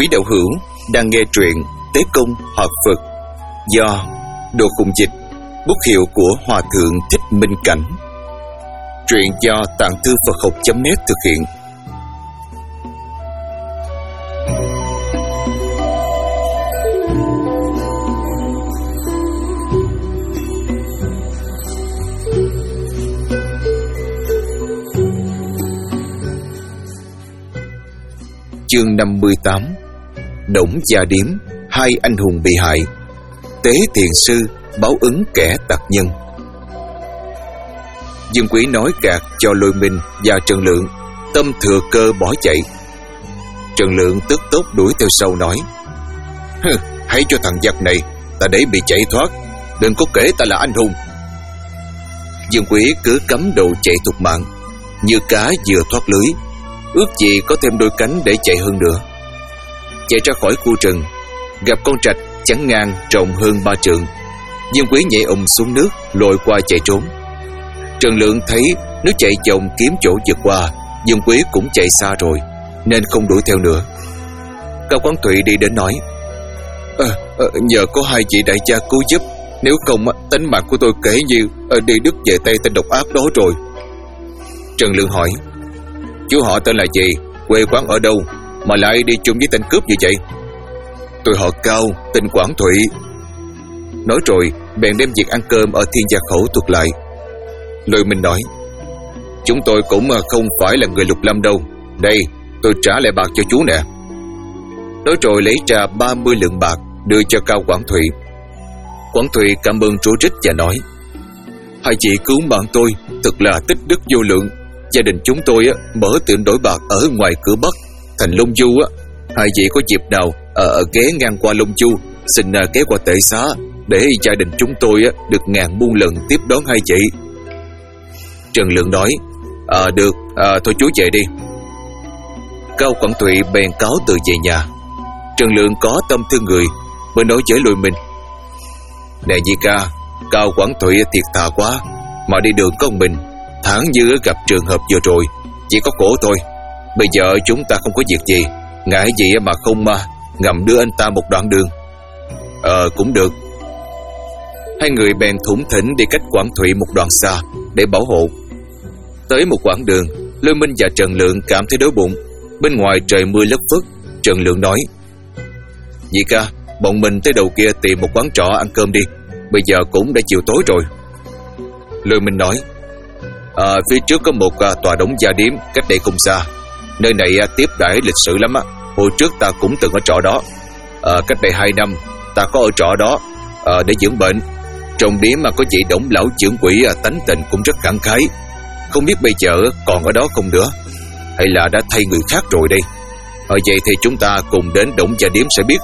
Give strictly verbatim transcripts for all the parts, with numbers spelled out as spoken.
Quý đạo hữu đang nghe truyện Tế Công Hợp Phật do Đồ Khùng Dịch, bút hiệu của Hòa Thượng Thích Minh Cảnh. Truyện do Tạng Thư Phật Học chấm net thực hiện. Chương năm mươi tám. Đổng Gia Điếm, hai anh hùng bị hại. Tế thiền sư báo ứng kẻ tặc nhân. Dương Quý nói gạt cho Lôi Minh và Trần Lượng, tâm thừa cơ bỏ chạy. Trần Lượng tức tốc đuổi theo sau nói: Hừ, hãy cho thằng giặc này ta để bị chạy thoát, đừng có kể ta là anh hùng. Dương Quý cứ cắm đầu chạy thục mạng, như cá vừa thoát lưới, ước gì có thêm đôi cánh để chạy hơn nữa. Chạy ra khỏi khu rừng, gặp con trạch chắn ngang rộng hơn ba trượng. Dương Quý nhảy ùm xuống nước, lội qua chạy trốn. Trần Lượng thấy nếu chạy vòng kiếm chỗ vượt qua, Dương Quý cũng chạy xa rồi, nên không đuổi theo nữa. Cao Quán Thụy đi đến nói: à, à, nhờ có hai vị đại gia cứu giúp, nếu không tính mạng của tôi kể như à, đi đứt về tay tên độc ác đó rồi. Trần Lượng hỏi: chú họ tên là gì, quê quán ở đâu mà lại đi chung với tên cướp như vậy? Tôi họ Cao, tên Quảng Thụy. Nói rồi bèn đem việc ăn cơm ở Thiên Gia Khẩu thuật lại. Lôi Minh nói: chúng tôi cũng không phải là người Lục Lâm đâu, đây tôi trả lại bạc cho chú nè. Nói rồi lấy ra ba mươi lượng bạc đưa cho Cao Quảng Thụy. Quảng Thụy cảm ơn rối rít và nói: hai chị cứu mạng tôi thật là tích đức vô lượng. Gia đình chúng tôi á, mở tiệm đổi bạc ở ngoài cửa Bắc thành Long Du á. Hai vị có dịp nào ở ghé ngang qua Long Du, xin ghé qua Tệ Xá để gia đình chúng tôi á, được ngàn muôn lần tiếp đón hai chị. Trần Lượng nói: À được, à, thôi chú về đi. Cao Quảng Thụy bèn cáo từ về nhà. Trần Lượng có tâm thương người, mới nói với Lôi Minh: Nè Di ca, Cao Quảng Thụy thiệt thà quá, mà đi đường có mình, thẳng như gặp trường hợp vừa rồi, chỉ có khổ thôi. Bây giờ chúng ta không có việc gì, ngại gì mà không mà ngầm đưa anh ta một đoạn đường. Ờ cũng được. Hai người bèn thủng thỉnh đi cách Quảng Thụy một đoạn xa để bảo hộ. Tới một quãng đường, Lôi Minh và Trần Lượng cảm thấy đói bụng. Bên ngoài trời mưa lất phất. Trần Lượng nói: Dì ca, bọn mình tới đầu kia tìm một quán trọ ăn cơm đi, bây giờ cũng đã chiều tối rồi. Lôi Minh nói: À, phía trước có một à, tòa Đổng Gia Điếm cách đây không xa. Nơi này à, tiếp đãi lịch sự lắm á. Hồi trước ta cũng từng ở trọ đó. à, Cách đây hai năm ta có ở trọ đó à, để dưỡng bệnh. Trong điếm mà có vị Đổng lão trưởng quỹ à, tánh tình cũng rất khẳng khái. Không biết bây giờ còn ở đó không nữa, hay là đã thay người khác rồi đây. à, Vậy thì chúng ta cùng đến Đổng Gia Điếm sẽ biết.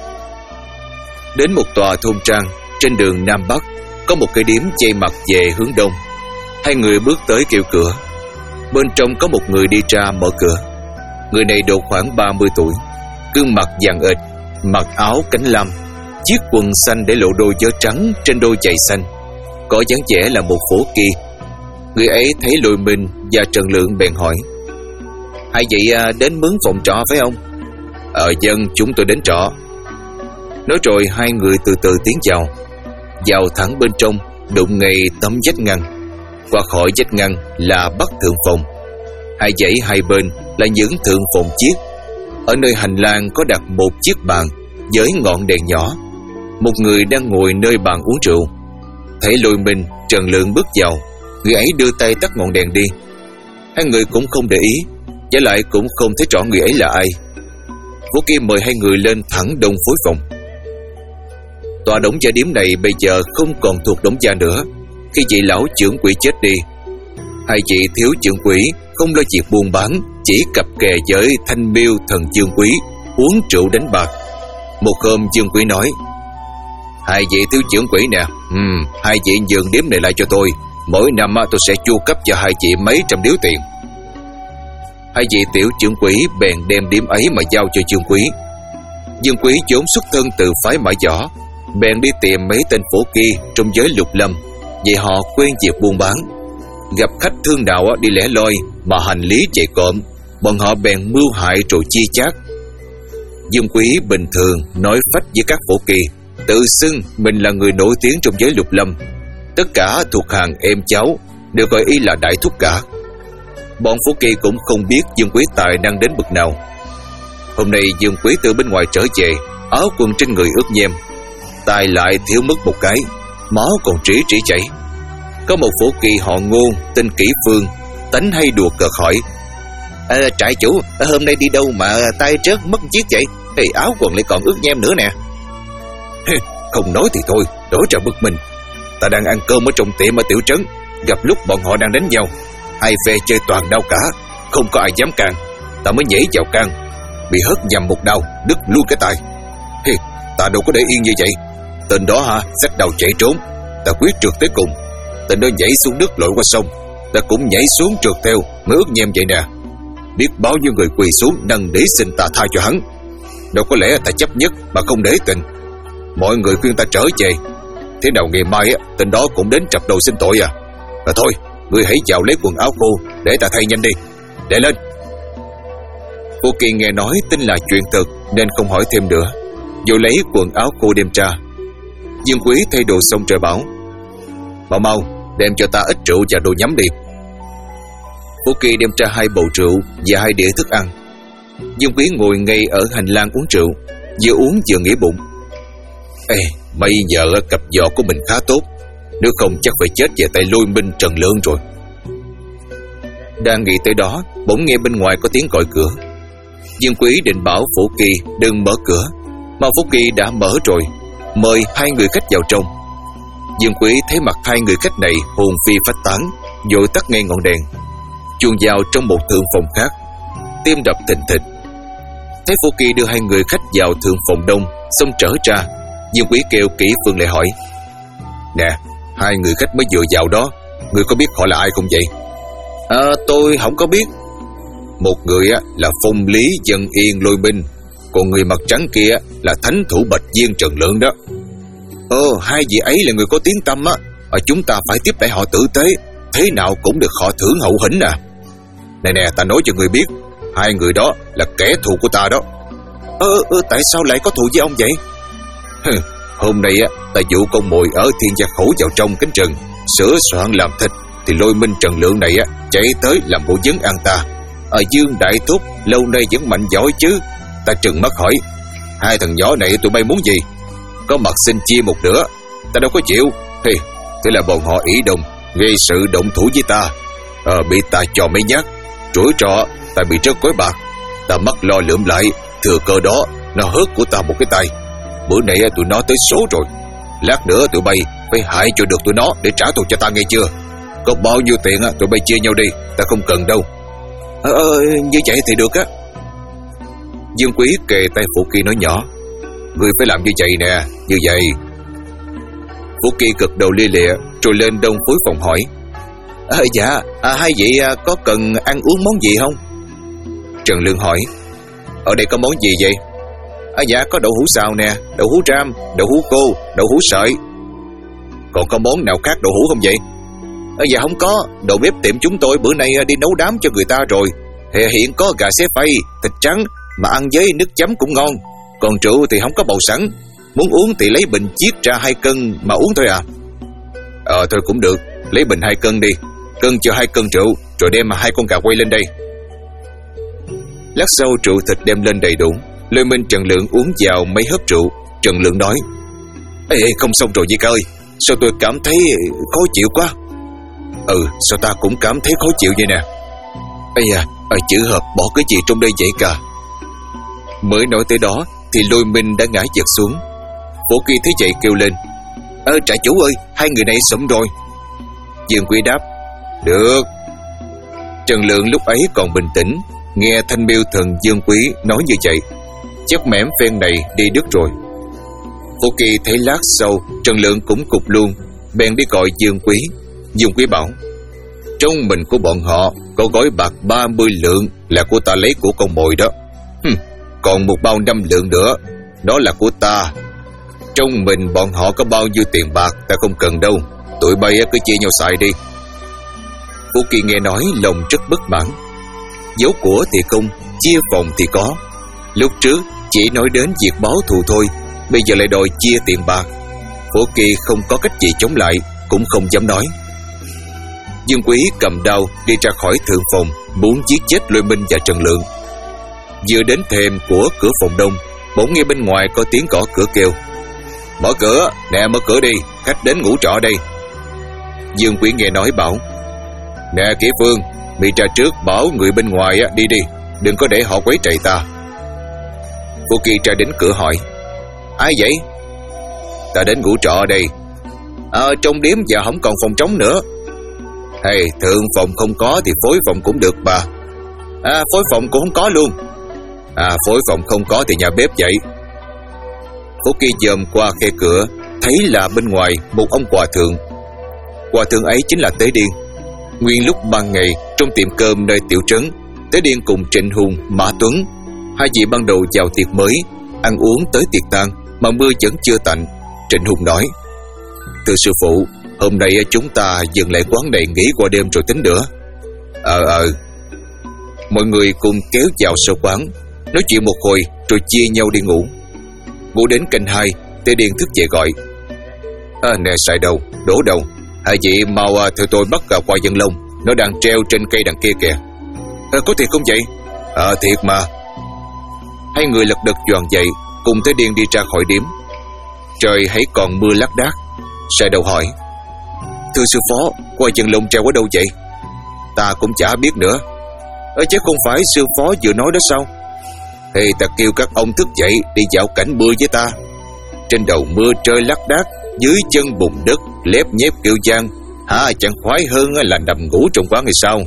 Đến một tòa thôn trang trên đường Nam Bắc, có một cái điếm dây mặt về hướng đông. Hai người bước tới kêu cửa. Bên trong có một người đi ra mở cửa. Người này độ khoảng ba mươi tuổi, gương mặt vàng ệt, mặc áo cánh lam, chiếc quần xanh để lộ đôi giơ trắng trên đôi giày xanh, có dáng vẻ là một phổ kỳ. Người ấy thấy Lôi Minh và Trần Lượng bèn hỏi: Hai vị à, đến mướn phòng trọ phải không? Ờ dân, chúng tôi đến trọ. Nói rồi hai người từ từ tiến vào. Vào thẳng bên trong, đụng ngay tấm vách ngăn. Qua khỏi vách ngăn là Bắc Thượng Phòng. Hai dãy hai bên là những thượng phòng chiếc. Ở nơi hành lang có đặt một chiếc bàn với ngọn đèn nhỏ. Một người đang ngồi nơi bàn uống rượu. Thấy Lôi Minh, Trần Lượng bước vào, người ấy đưa tay tắt ngọn đèn đi. Hai người cũng không để ý, với lại cũng không thấy rõ người ấy là ai. Vũ Kim mời hai người lên thẳng đông phối phòng. Tòa Đổng Gia Điếm này bây giờ không còn thuộc Đổng Gia nữa. Khi vị lão trưởng quỹ chết đi, hai vị thiếu trưởng quỹ không lo việc buôn bán, chỉ cặp kè với Thanh Miêu thần Dương Quý uống rượu đánh bạc. Một hôm Dương Quý nói: Hai vị thiếu trưởng quỹ nè, uhm, hai vị nhường điếm này lại cho tôi. Mỗi năm tôi sẽ chu cấp cho hai vị mấy trăm điếu tiền. Hai vị tiểu trưởng quỹ bèn đem điếm ấy mà giao cho Dương Quý. Dương Quý vốn xuất thân từ phái Mã Võ, bèn đi tìm mấy tên phổ kỳ trong giới Lục Lâm. Vậy họ quen việc buôn bán. Gặp khách thương nào đi lẻ loi mà hành lý chạy cộm, bọn họ bèn mưu hại rồi chia chác. Dương Quý bình thường nói phách với các phổ kỳ, tự xưng mình là người nổi tiếng trong giới lục lâm. Tất cả thuộc hàng em cháu đều gọi y là đại thúc cả. Bọn phổ kỳ cũng không biết Dương Quý tài năng đến bậc nào. Hôm nay Dương Quý từ bên ngoài trở về, áo quần trên người ướt nhem, tai lại thiếu mất một cái, máu còn trĩ trĩ chảy. Có một phổ kỳ họ Ngô tên Kỷ Phương, tánh hay đùa cợt hỏi: à, trại chủ, hôm nay đi đâu mà tay trớt mất chiếc vậy? Thì áo quần lại còn ướt nhem nữa nè. Không nói thì thôi, đổi ra bực mình. Ta đang ăn cơm ở trong tiệm ở tiểu trấn, gặp lúc bọn họ đang đánh nhau, hai phe chơi toàn đao cả, không có ai dám can. Ta mới nhảy vào can, bị hất nhầm một đao, đứt luôn cái tay. Hi, ta đâu có để yên như vậy. Tên đó hả, xách đầu chạy trốn. Ta quyết trượt tới cùng. Tên đó nhảy xuống nước lội qua sông, ta cũng nhảy xuống trượt theo, mới ướt nhem vậy nè. Biết bao nhiêu người quỳ xuống năn nỉ xin ta tha cho hắn. Đâu có lẽ ta chấp nhất mà không để tình. Mọi người khuyên ta trở về. Thế nào ngày mai á, tên đó cũng đến trập đầu xin tội à. Và thôi, ngươi hãy vào lấy quần áo khô để ta thay nhanh đi. Để lên. Cô Kỳ nghe nói tin là chuyện thật nên không hỏi thêm nữa, vô lấy quần áo khô đem ra. Dương Quý thay đồ xong trời bảo: Mau mau đem cho ta ít rượu và đồ nhắm đi. Cô Kỳ đem ra hai bầu rượu và hai đĩa thức ăn. Dương Quý ngồi ngay ở hành lang uống rượu, vừa uống vừa nghĩ bụng: Ê, bây giờ cặp giò của mình khá tốt, nếu không chắc phải chết về tay Lôi Minh Trần Lượng rồi. Đang nghĩ tới đó, bỗng nghe bên ngoài có tiếng gọi cửa. Dương Quý định bảo Phổ Kỳ đừng mở cửa, mà Phổ Kỳ đã mở rồi, mời hai người khách vào trong. Dương Quý thấy mặt hai người khách này hồn phi phách tán, vội tắt ngay ngọn đèn, chuồn vào trong một thượng phòng khác, tim đập thình thịch. Thấy Phổ Kỳ đưa hai người khách vào thượng phòng đông, xong trở ra, Dương Quý kêu Kỷ Phương lại hỏi: Nè, hai người khách mới vừa vào đó, người có biết họ là ai không vậy? À, tôi không có biết. Một người á là Phong Lý Dân Yên Lôi Minh, còn người mặt trắng kia là thánh thủ Bạch Viên Trần Lượng đó. Ờ, hai vị ấy là người có tiếng tăm á, à, chúng ta phải tiếp đãi họ tử tế, thế nào cũng được họ thưởng hậu hĩnh à. Này nè, ta nói cho người biết, hai người đó là kẻ thù của ta đó. Ờ, ờ tại sao lại có thù với ông vậy? Hôm nay á, ta dụ con mồi ở Thiên Gia Khẩu vào trong cánh rừng, sửa soạn làm thịt, thì Lôi Minh Trần Lượng này á chạy tới làm bộ vấn ăn ta. À, Dương Đại Thúc lâu nay vẫn mạnh giỏi chứ? Ta trừng mắt hỏi: Hai thằng nhỏ này tụi bay muốn gì? Có mặt xin chia một nửa, ta đâu có chịu. Thì thế là bọn họ ỷ đồng gây sự động thủ với ta. À, bị ta cho mấy nhát, rủi trọ ta bị rớt gói bạc. Ta mắc lo lượm lại, thừa cơ đó nó hớt của ta một cái tay. Bữa nay tụi nó tới số rồi, lát nữa tụi bay phải hại cho được tụi nó để trả thù cho ta, nghe chưa? Có bao nhiêu tiền tụi bay chia nhau đi, ta không cần đâu. Ờ, ờ như vậy thì được á. Dương Quý kề tay Phổ Kỳ nói nhỏ: Ngươi phải làm như vậy nè, như vậy. Phổ Kỳ gật đầu lia lịa, rồi lên đông phối phòng hỏi: à, Dạ, à, hai vị à, có cần ăn uống món gì không? Trần Lượng hỏi: Ở đây có món gì vậy? À, dạ có đậu hũ xào nè, đậu hũ ram, đậu hũ khô, đậu hũ sợi. Còn có món nào khác đậu hũ không vậy? À, dạ không có, đầu bếp tiệm chúng tôi bữa nay đi nấu đám cho người ta rồi. Hiện có gà xé phay, thịt trắng, mà ăn với nước chấm cũng ngon. Còn rượu thì không có bầu sẵn, muốn uống thì lấy bình chiết ra hai cân mà uống thôi à. Ờ thôi cũng được, lấy bình hai cân đi, cân cho hai cân rượu, rồi đem hai con gà quay lên đây. Lát sau rượu thịt đem lên đầy đủ. Lôi Minh Trần Lượng uống vào mấy hớp rượu. Trần Lượng nói: Ê, ê không xong rồi Dick ơi, sao tôi cảm thấy khó chịu quá. Ừ, sao ta cũng cảm thấy khó chịu vậy nè. Ây à, ở chữ hợp bỏ cái gì trong đây vậy cả. Mới nói tới đó thì Lôi Minh đã ngã giật xuống. Phổ Kỳ thấy vậy kêu lên: Ơ trại chủ ơi, hai người này sụm rồi. Dương Quý đáp: Được. Trần Lượng lúc ấy còn bình tĩnh, nghe thanh miêu thần Dương Quý nói như vậy, chắc mẻm phen này đi đứt rồi. Phổ Kỳ thấy lát sau Trần Lượng cũng cục luôn, bèn đi gọi Dương Quý. Dương Quý bảo: Trong mình của bọn họ có gói bạc ba mươi lượng là của ta lấy của con mồi đó. Hừm, còn một bao năm lượng nữa, đó là của ta. Trong mình bọn họ có bao nhiêu tiền bạc ta không cần đâu, tụi bay cứ chia nhau xài đi. Phú Kỳ nghe nói lòng rất bất mãn. Giấu của thì không, chia phòng thì có. Lúc trước chỉ nói đến việc báo thù thôi, bây giờ lại đòi chia tiền bạc. Phổ Kỳ không có cách gì chống lại, cũng không dám nói. Dương Quý cầm đao đi ra khỏi thượng phòng, muốn giết chết Lôi Minh và Trần Lượng. Vừa đến thềm của cửa phòng đông, bỗng nghe bên ngoài có tiếng gõ cửa kêu: "Mở cửa, nè mở cửa đi, khách đến ngủ trọ đây." Dương Quý nghe nói bảo: "Nè Kỷ Phương, mi ra trước bảo người bên ngoài đi đi, đừng có để họ quấy rầy ta." Phổ Kỳ ra đến cửa hỏi: "Ai vậy?" "Ta đến ngủ trọ đây." "Ờ, trong điếm giờ không còn phòng trống nữa." "Hay, thượng phòng không có thì phối phòng cũng được bà." "À, phối phòng cũng không có luôn." "À, phối phòng không có thì nhà bếp vậy." Phổ Kỳ dòm qua khe cửa, thấy là bên ngoài một ông hòa thượng. Hòa thượng ấy chính là Tế Điên. Nguyên lúc ban ngày trong tiệm cơm nơi tiểu trấn, Tế Điên cùng Trịnh Hùng, Mã Tuấn, hai vị ban đầu vào tiệc mới, ăn uống tới tiệc tang mà mưa vẫn chưa tạnh. Trịnh Hùng nói: "Thưa sư phụ, hôm nay chúng ta dừng lại quán này nghỉ qua đêm rồi tính nữa." Ờ ờ Mọi người cùng kéo vào sau quán, nói chuyện một hồi rồi chia nhau đi ngủ. Ngủ đến canh hai, Tế Điên thức dậy gọi: "À, nè Sài Đầu, Đỗ Đầu, hai vị mau theo tôi bắt gà qua Dân Long, nó đang treo trên cây đằng kia kìa." À, "có thiệt không vậy?" "Ờ à, thiệt mà." Hai người lật đật choàng dậy, cùng Tế Điên đi ra khỏi điếm. Trời hãy còn mưa lác đác. Sài Đầu hỏi: "Thưa sư phó, qua Dân Long treo ở đâu vậy?" "Ta cũng chả biết nữa." "Ơ chứ không phải sư phó vừa nói đó sao?" "Thì ta kêu các ông thức dậy đi dạo cảnh mưa với ta. Trên đầu mưa trời lác đác, dưới chân bùn đất lép nhép kêu gian, hả chẳng khoái hơn là nằm ngủ trong quán hay sao?"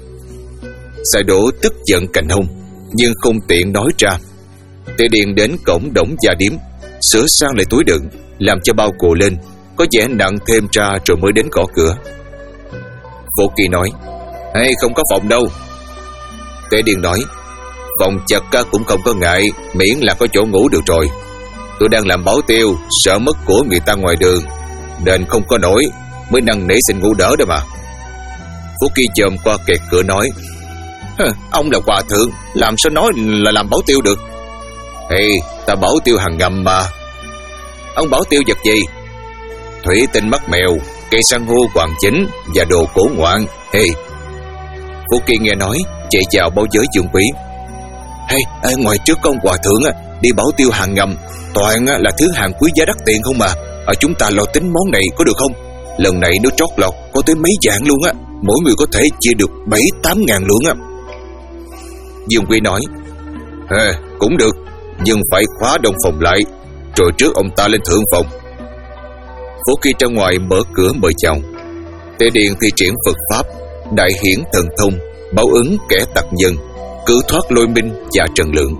Sài Đỗ tức giận cành hung, nhưng không tiện nói ra. Tế Điền đến cổng đổng gia điếm, sửa sang lại túi đựng, làm cho bao cồ lên, có vẻ nặng thêm ra rồi mới đến gõ cửa. Phổ Kỳ nói: "Hay, không có phòng đâu." Tế Điền nói: "Phòng chật cũng không có ngại, miễn là có chỗ ngủ được rồi. Tôi đang làm bảo tiêu, sợ mất của người ta ngoài đường, nên không có nổi, mới năn nỉ xin ngủ đỡ đó mà." Phú Kỳ chồm qua kẹt cửa nói: "Ông là hòa thượng, làm sao nói là làm bảo tiêu được?" "Thì ta bảo tiêu hàng ngầm mà." "Ông bảo tiêu vật gì?" "Thủy tinh mắt mèo, cây san hô hoàn chính và đồ cổ ngoạn." Hey. Phú Kỳ nghe nói, chạy vào báo giới Dương Quý: "Hey, ê, ngoài trước con hòa thượng á, đi bảo tiêu hàng ngầm, toàn là thứ hàng quý giá đắt tiền không mà. Ở chúng ta lo tính món này có được không? Lần này nếu trót lọt có tới mấy vạn luôn á, mỗi người có thể chia được bảy tám ngàn lượng á." Dương Quý nói: "À, cũng được, nhưng phải khóa đông phòng lại, rồi trước ông ta lên thượng phòng." Phổ Kỳ ra ngoài mở cửa mời chào. Tế Điền thi triển Phật pháp, đại hiển thần thông, báo ứng kẻ tặc nhân, cứu thoát Lôi Minh và Trần Lượng.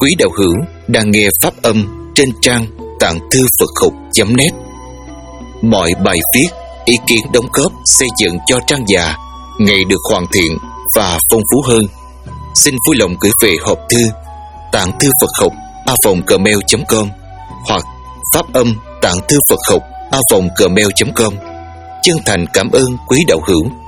quý đạo hữu đang nghe pháp âm trên trang tạng thư Phật học chấm net. Mọi bài viết, ý kiến đóng góp xây dựng cho trang già ngày được hoàn thiện và phong phú hơn, xin vui lòng gửi về hộp thư tạng thư Phật học a vòng gmail chấm com hoặc pháp âm tạng thư Phật học a vòng gmail chấm com. Chân thành cảm ơn quý đạo hữu.